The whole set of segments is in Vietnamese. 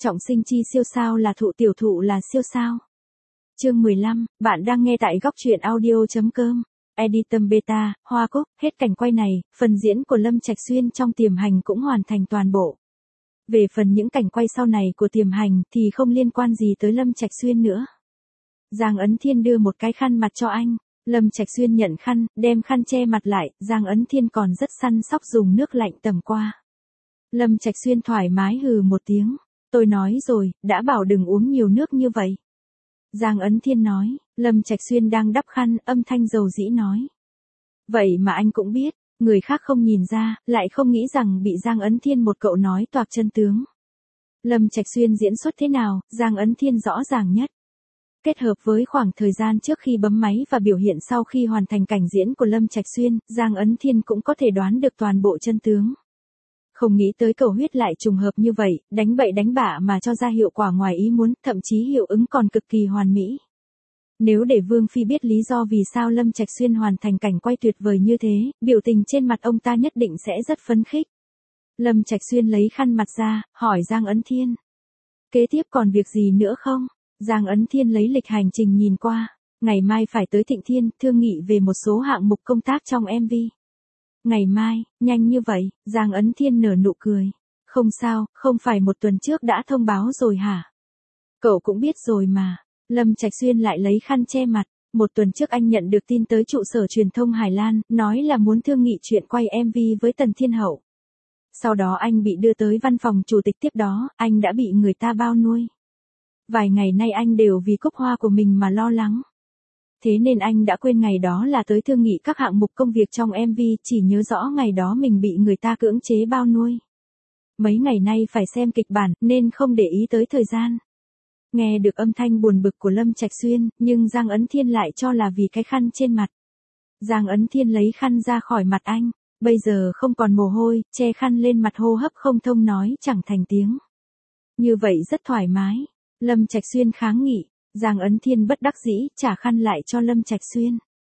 Trọng sinh chi siêu sao là thụ, tiểu thụ là siêu sao. Chương 15, bạn đang nghe tại góc truyện audio.com. Editum Beta, Hoa Cúc, hết cảnh quay này, phần diễn của Lâm Trạch Xuyên trong Tiềm Hành cũng hoàn thành toàn bộ. Về phần những cảnh quay sau này của Tiềm Hành thì không liên quan gì tới Lâm Trạch Xuyên nữa. Giang Ấn Thiên đưa một cái khăn mặt cho anh, Lâm Trạch Xuyên nhận khăn, đem khăn che mặt lại, Giang Ấn Thiên còn rất săn sóc dùng nước lạnh tẩm qua. Lâm Trạch Xuyên thoải mái hừ một tiếng, tôi nói rồi, đã bảo đừng uống nhiều nước như vậy. Giang Ấn Thiên nói, Lâm Trạch Xuyên đang đắp khăn, âm thanh dầu dĩ nói. Vậy mà anh cũng biết, người khác không nhìn ra, lại không nghĩ rằng bị Giang Ấn Thiên một cậu nói toạc chân tướng. Lâm Trạch Xuyên diễn xuất thế nào, Giang Ấn Thiên rõ ràng nhất. Kết hợp với khoảng thời gian trước khi bấm máy và biểu hiện sau khi hoàn thành cảnh diễn của Lâm Trạch Xuyên, Giang Ấn Thiên cũng có thể đoán được toàn bộ chân tướng. Không nghĩ tới cầu huyết lại trùng hợp như vậy, đánh bậy đánh bạ mà cho ra hiệu quả ngoài ý muốn, thậm chí hiệu ứng còn cực kỳ hoàn mỹ. Nếu để Vương Phi biết lý do vì sao Lâm Trạch Xuyên hoàn thành cảnh quay tuyệt vời như thế, biểu tình trên mặt ông ta nhất định sẽ rất phấn khích. Lâm Trạch Xuyên lấy khăn mặt ra, hỏi Giang Ấn Thiên. Kế tiếp còn việc gì nữa không? Giang Ấn Thiên lấy lịch hành trình nhìn qua. Ngày mai phải tới Thịnh Thiên, thương nghị về một số hạng mục công tác trong MV. Ngày mai, nhanh như vậy, Giang Ấn Thiên nở nụ cười. Không sao, không phải một tuần trước đã thông báo rồi hả? Cậu cũng biết rồi mà. Lâm Trạch Xuyên lại lấy khăn che mặt. Một tuần trước anh nhận được tin tới trụ sở truyền thông Hải Lan, nói là muốn thương nghị chuyện quay MV với Tần Thiên Hậu. Sau đó anh bị đưa tới văn phòng chủ tịch, tiếp đó, anh đã bị người ta bao nuôi. Vài ngày nay anh đều vì cúc hoa của mình mà lo lắng. Thế nên anh đã quên ngày đó là tới thương nghị các hạng mục công việc trong MV, chỉ nhớ rõ ngày đó mình bị người ta cưỡng chế bao nuôi. Mấy ngày nay phải xem kịch bản, nên không để ý tới thời gian. Nghe được âm thanh buồn bực của Lâm Trạch Xuyên, nhưng Giang Ấn Thiên lại cho là vì cái khăn trên mặt. Giang Ấn Thiên lấy khăn ra khỏi mặt anh, bây giờ không còn mồ hôi, che khăn lên mặt hô hấp không thông nói chẳng thành tiếng. Như vậy rất thoải mái. Lâm Trạch Xuyên kháng nghị, Giang Ấn Thiên bất đắc dĩ, trả khăn lại cho Lâm Trạch Xuyên.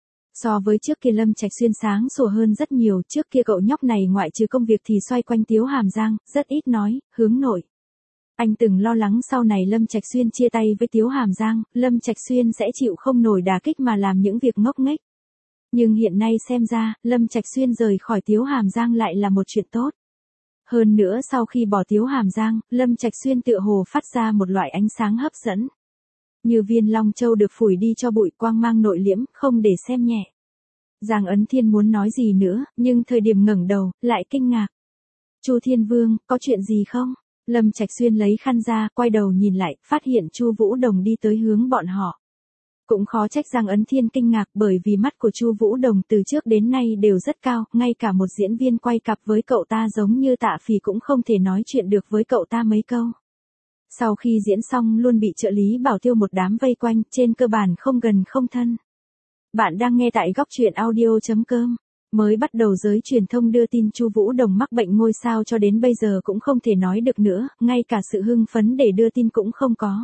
So với trước kia Lâm Trạch Xuyên sáng sủa hơn rất nhiều, trước kia cậu nhóc này ngoại trừ công việc thì xoay quanh Tiếu Hàm Giang, rất ít nói, hướng nội. Anh từng lo lắng sau này Lâm Trạch Xuyên chia tay với Tiếu Hàm Giang, Lâm Trạch Xuyên sẽ chịu không nổi đả kích mà làm những việc ngốc nghếch. Nhưng hiện nay xem ra, Lâm Trạch Xuyên rời khỏi Tiếu Hàm Giang lại là một chuyện tốt. Hơn nữa sau khi bỏ Tiếu Hàm Giang, Lâm Trạch Xuyên tựa hồ phát ra một loại ánh sáng hấp dẫn. Như viên long châu được phủi đi cho bụi, quang mang nội liễm, không để xem nhẹ. Giang Ấn Thiên muốn nói gì nữa, nhưng thời điểm ngẩng đầu, lại kinh ngạc. Chu Thiên Vương, có chuyện gì không? Lâm Trạch Xuyên lấy khăn ra, quay đầu nhìn lại, phát hiện Chu Vũ Đồng đi tới hướng bọn họ. Cũng khó trách Giang Ấn Thiên kinh ngạc, bởi vì mắt của Chu Vũ Đồng từ trước đến nay đều rất cao, ngay cả một diễn viên quay cặp với cậu ta giống như Tạ Phỉ cũng không thể nói chuyện được với cậu ta mấy câu. Sau khi diễn xong luôn bị trợ lý bảo tiêu một đám vây quanh, trên cơ bản không gần không thân. Bạn đang nghe tại góc truyện audio.com. Mới bắt đầu giới truyền thông đưa tin Chu Vũ Đồng mắc bệnh ngôi sao cho đến bây giờ cũng không thể nói được nữa, ngay cả sự hưng phấn để đưa tin cũng không có.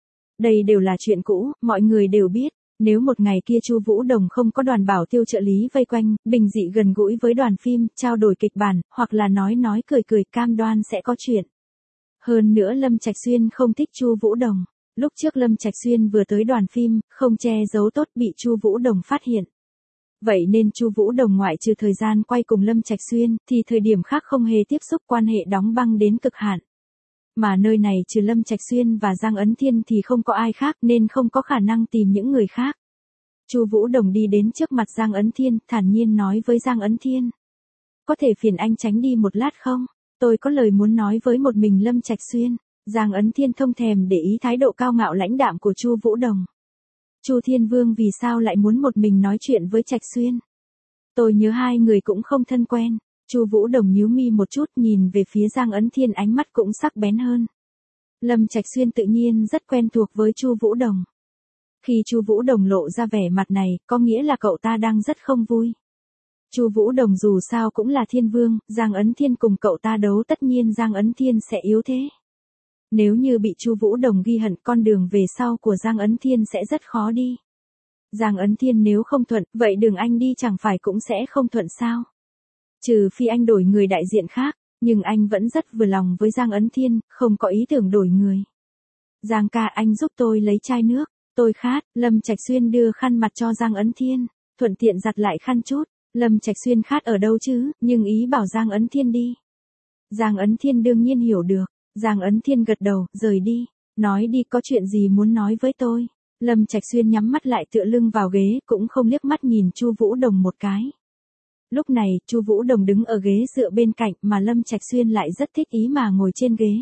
Đây đều là chuyện cũ, mọi người đều biết, nếu một ngày kia Chu Vũ Đồng không có đoàn bảo tiêu trợ lý vây quanh, bình dị gần gũi với đoàn phim, trao đổi kịch bản, hoặc là nói cười, cam đoan sẽ có chuyện. Hơn nữa Lâm Trạch Xuyên không thích Chu Vũ Đồng. Lúc trước Lâm Trạch Xuyên vừa tới đoàn phim, không che giấu tốt bị Chu Vũ Đồng phát hiện. Vậy nên Chu Vũ Đồng ngoại trừ thời gian quay cùng Lâm Trạch Xuyên, thì thời điểm khác không hề tiếp xúc, quan hệ đóng băng đến cực hạn. Mà nơi này trừ Lâm Trạch Xuyên và Giang Ấn Thiên thì không có ai khác nên không có khả năng tìm những người khác. Chu Vũ Đồng đi đến trước mặt Giang Ấn Thiên, thản nhiên nói với Giang Ấn Thiên. Có thể phiền anh tránh đi một lát không? Tôi có lời muốn nói với một mình Lâm Trạch Xuyên. Giang Ấn Thiên không thèm để ý thái độ cao ngạo lãnh đạm của Chu Vũ Đồng. Chu Thiên Vương vì sao lại muốn một mình nói chuyện với Trạch Xuyên? Tôi nhớ hai người cũng không thân quen. Chu Vũ Đồng nhíu mi một chút, nhìn về phía Giang Ấn Thiên, ánh mắt cũng sắc bén hơn. Lâm Trạch Xuyên tự nhiên rất quen thuộc với Chu Vũ Đồng. Khi Chu Vũ Đồng lộ ra vẻ mặt này, có nghĩa là cậu ta đang rất không vui. Chu Vũ Đồng dù sao cũng là Thiên Vương, Giang Ấn Thiên cùng cậu ta đấu tất nhiên Giang Ấn Thiên sẽ yếu thế. Nếu như bị Chu Vũ Đồng ghi hận, con đường về sau của Giang Ấn Thiên sẽ rất khó đi. Giang Ấn Thiên nếu không thuận, vậy đường anh đi chẳng phải cũng sẽ không thuận sao? Trừ phi anh đổi người đại diện khác, Nhưng anh vẫn rất vừa lòng với Giang Ấn Thiên, không có ý tưởng đổi người. Giang ca, anh giúp tôi lấy chai nước, tôi khát. Lâm Trạch Xuyên đưa khăn mặt cho Giang Ấn Thiên, thuận tiện giặt lại khăn chút. Lâm Trạch Xuyên khát ở đâu chứ, nhưng ý bảo Giang Ấn Thiên đi. Giang Ấn Thiên đương nhiên hiểu được. Giang Ấn Thiên gật đầu, rời đi. Nói đi, có chuyện gì muốn nói với tôi. Lâm Trạch Xuyên nhắm mắt lại tựa lưng vào ghế, cũng không liếc mắt nhìn Chu Vũ Đồng một cái. Lúc này, Chu Vũ Đồng đứng ở ghế dựa bên cạnh mà Lâm Trạch Xuyên lại rất thích ý mà ngồi trên ghế.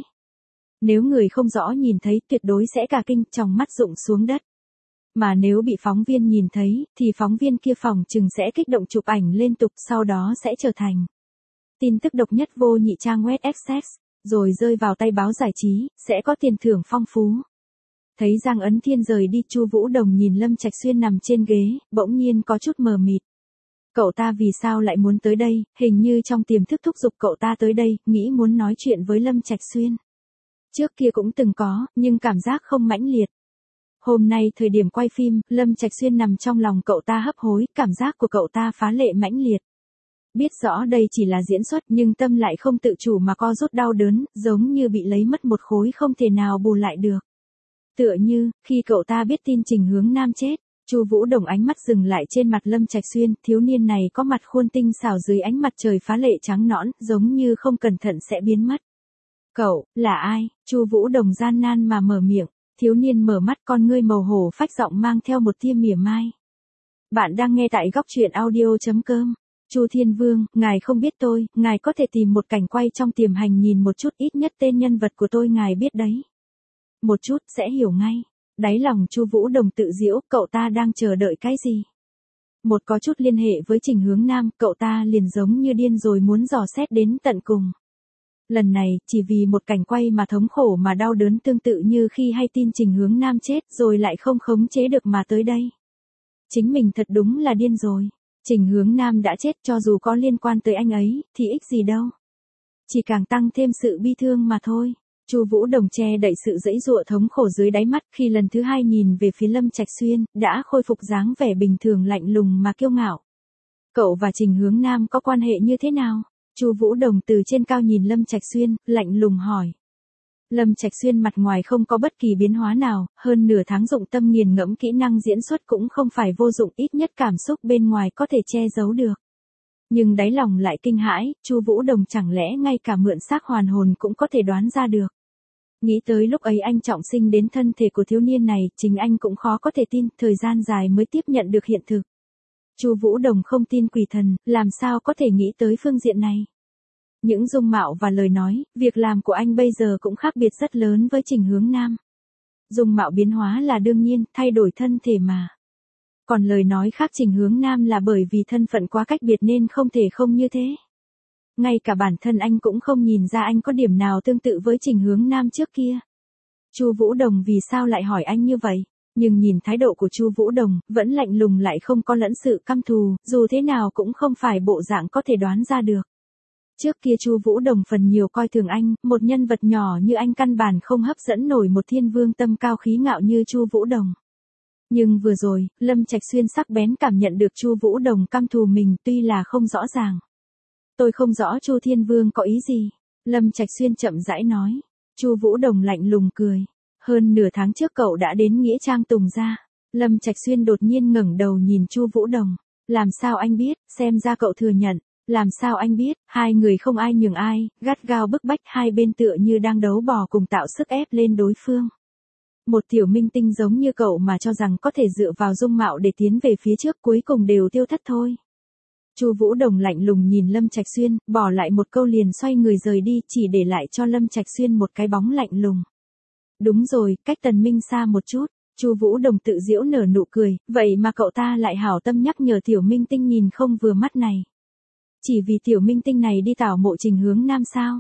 Nếu người không rõ nhìn thấy tuyệt đối sẽ cả kinh, tròng mắt rụng xuống đất. Mà nếu bị phóng viên nhìn thấy, thì phóng viên kia phòng chừng sẽ kích động chụp ảnh liên tục, sau đó sẽ trở thành tin tức độc nhất vô nhị trang web Access, rồi rơi vào tay báo giải trí, sẽ có tiền thưởng phong phú. Thấy Giang Ấn Thiên rời đi, Chu Vũ Đồng nhìn Lâm Trạch Xuyên nằm trên ghế, bỗng nhiên có chút mờ mịt. Cậu ta vì sao lại muốn tới đây, hình như trong tiềm thức thúc giục cậu ta tới đây, nghĩ muốn nói chuyện với Lâm Trạch Xuyên. Trước kia cũng từng có, nhưng cảm giác không mãnh liệt. Hôm nay thời điểm quay phim, Lâm Trạch Xuyên nằm trong lòng cậu ta hấp hối, cảm giác của cậu ta phá lệ mãnh liệt. Biết rõ đây chỉ là diễn xuất nhưng tâm lại không tự chủ mà co rút đau đớn, giống như bị lấy mất một khối không thể nào bù lại được. Tựa như, khi cậu ta biết tin Trình Hướng Nam chết, Chu Vũ Đồng ánh mắt dừng lại trên mặt Lâm Trạch Xuyên, thiếu niên này có mặt khuôn tinh xảo dưới ánh mặt trời phá lệ trắng nõn, giống như không cẩn thận sẽ biến mất. Cậu, là ai? Chu Vũ Đồng gian nan mà mở miệng, thiếu niên mở mắt, con ngươi màu hổ phách, giọng mang theo một tia mỉa mai. Bạn đang nghe tại góc truyện audio.com. Chu Thiên Vương, ngài không biết tôi, ngài có thể tìm một cảnh quay trong tiềm hành nhìn một chút, ít nhất tên nhân vật của tôi ngài biết đấy. Một chút, sẽ hiểu ngay. Đáy lòng Chu Vũ Đồng tự giễu, cậu ta đang chờ đợi cái gì? Một có chút liên hệ với Trình Hướng Nam, cậu ta liền giống như điên rồi muốn dò xét đến tận cùng. Lần này, chỉ vì một cảnh quay mà thống khổ mà đau đớn, tương tự như khi hay tin Trình Hướng Nam chết rồi lại không khống chế được mà tới đây. Chính mình thật đúng là điên rồi. Trình Hướng Nam đã chết, cho dù có liên quan tới anh ấy, thì ích gì đâu. Chỉ càng tăng thêm sự bi thương mà thôi. Chu Vũ Đồng che đậy sự giãy giụa thống khổ dưới đáy mắt, khi lần thứ hai nhìn về phía Lâm Trạch Xuyên, đã khôi phục dáng vẻ bình thường lạnh lùng mà kiêu ngạo. Cậu và Trình Hướng Nam có quan hệ như thế nào? Chu Vũ Đồng từ trên cao nhìn Lâm Trạch Xuyên, lạnh lùng hỏi. Lâm Trạch Xuyên mặt ngoài không có bất kỳ biến hóa nào, hơn nửa tháng dụng tâm nghiền ngẫm kỹ năng diễn xuất cũng không phải vô dụng, ít nhất cảm xúc bên ngoài có thể che giấu được. Nhưng đáy lòng lại kinh hãi, Chu Vũ Đồng chẳng lẽ ngay cả mượn xác hoàn hồn cũng có thể đoán ra được. Nghĩ tới lúc ấy anh trọng sinh đến thân thể của thiếu niên này, chính anh cũng khó có thể tin, thời gian dài mới tiếp nhận được hiện thực. Chu Vũ Đồng không tin quỷ thần, làm sao có thể nghĩ tới phương diện này. Những dung mạo và lời nói, việc làm của anh bây giờ cũng khác biệt rất lớn với Trình Hướng Nam. Dung mạo biến hóa là đương nhiên, thay đổi thân thể mà. Còn lời nói khác, Trình Hướng Nam là bởi vì thân phận quá cách biệt nên không thể không như thế. Ngay cả bản thân anh cũng không nhìn ra anh có điểm nào tương tự với Trình Hướng Nam trước kia. Chu Vũ Đồng vì sao lại hỏi anh như vậy? Nhưng nhìn thái độ của Chu Vũ Đồng, vẫn lạnh lùng lại không có lẫn sự căm thù, dù thế nào cũng không phải bộ dạng có thể đoán ra được. Trước kia Chu Vũ Đồng phần nhiều coi thường anh, một nhân vật nhỏ như anh căn bản không hấp dẫn nổi một thiên vương tâm cao khí ngạo như Chu Vũ Đồng. Nhưng vừa rồi, Lâm Trạch Xuyên sắc bén cảm nhận được Chu Vũ Đồng căm thù mình, tuy là không rõ ràng. Tôi không rõ Chu Thiên Vương có ý gì. Lâm Trạch Xuyên chậm rãi nói. Chu Vũ Đồng lạnh lùng cười. Hơn nửa tháng trước cậu đã đến nghĩa trang Tùng gia. Lâm Trạch Xuyên đột nhiên ngẩng đầu nhìn Chu Vũ Đồng. Làm sao anh biết, xem ra cậu thừa nhận. Làm sao anh biết, hai người không ai nhường ai, gắt gao bức bách, hai bên tựa như đang đấu bò cùng tạo sức ép lên đối phương. Một tiểu minh tinh giống như cậu mà cho rằng có thể dựa vào dung mạo để tiến về phía trước, cuối cùng đều tiêu thất thôi. Chu Vũ Đồng lạnh lùng nhìn Lâm Trạch Xuyên, bỏ lại một câu liền xoay người rời đi, chỉ để lại cho Lâm Trạch Xuyên một cái bóng lạnh lùng. Đúng rồi, cách Tần Minh xa một chút. Chu Vũ Đồng tự giễu nở nụ cười, vậy mà cậu ta lại hảo tâm nhắc nhở tiểu minh tinh nhìn không vừa mắt này. Chỉ vì tiểu minh tinh này đi tảo mộ Trình Hướng Nam sao?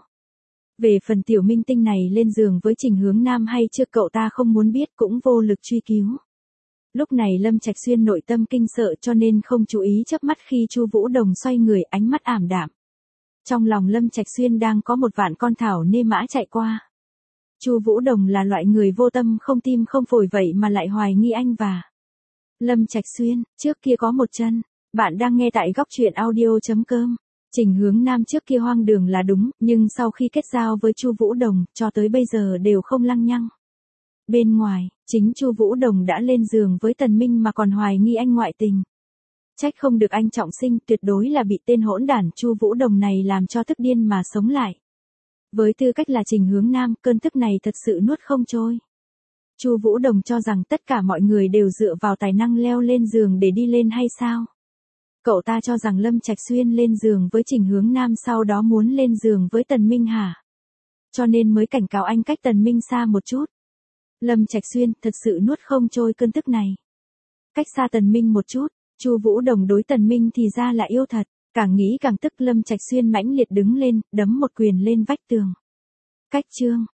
Về phần tiểu minh tinh này lên giường với Trình Hướng Nam hay chưa, cậu ta không muốn biết, cũng vô lực truy cứu. Lúc này Lâm Trạch Xuyên nội tâm kinh sợ cho nên không chú ý chớp mắt khi Chu Vũ Đồng xoay người, ánh mắt ảm đạm. Trong lòng Lâm Trạch Xuyên đang có một vạn con thảo nê mã chạy qua. Chu Vũ Đồng là loại người vô tâm không tim không phổi vậy mà lại hoài nghi anh và Lâm Trạch Xuyên, trước kia có một chân. Bạn đang nghe tại góc truyện audio.com. Trình Hướng Nam trước kia hoang đường là đúng, nhưng sau khi kết giao với Chu Vũ Đồng, cho tới bây giờ đều không lăng nhăng. Bên ngoài, chính Chu Vũ Đồng đã lên giường với Tần Minh mà còn hoài nghi anh ngoại tình. Trách không được anh trọng sinh, tuyệt đối là bị tên hỗn đản Chu Vũ Đồng này làm cho tức điên mà sống lại. Với tư cách là Trình Hướng Nam, cơn tức này thật sự nuốt không trôi. Chu Vũ Đồng cho rằng tất cả mọi người đều dựa vào tài năng leo lên giường để đi lên hay sao? Cậu ta cho rằng Lâm Trạch Xuyên lên giường với Trình Hướng Nam sau đó muốn lên giường với Tần Minh hả? Cho nên mới cảnh cáo anh cách Tần Minh xa một chút. Lâm Trạch Xuyên thật sự nuốt không trôi cơn tức này. Cách xa Tần Minh một chút, Chu Vũ Đồng đối Tần Minh thì ra là yêu thật, càng nghĩ càng tức. Lâm Trạch Xuyên mãnh liệt đứng lên, đấm một quyền lên vách tường. Cách chương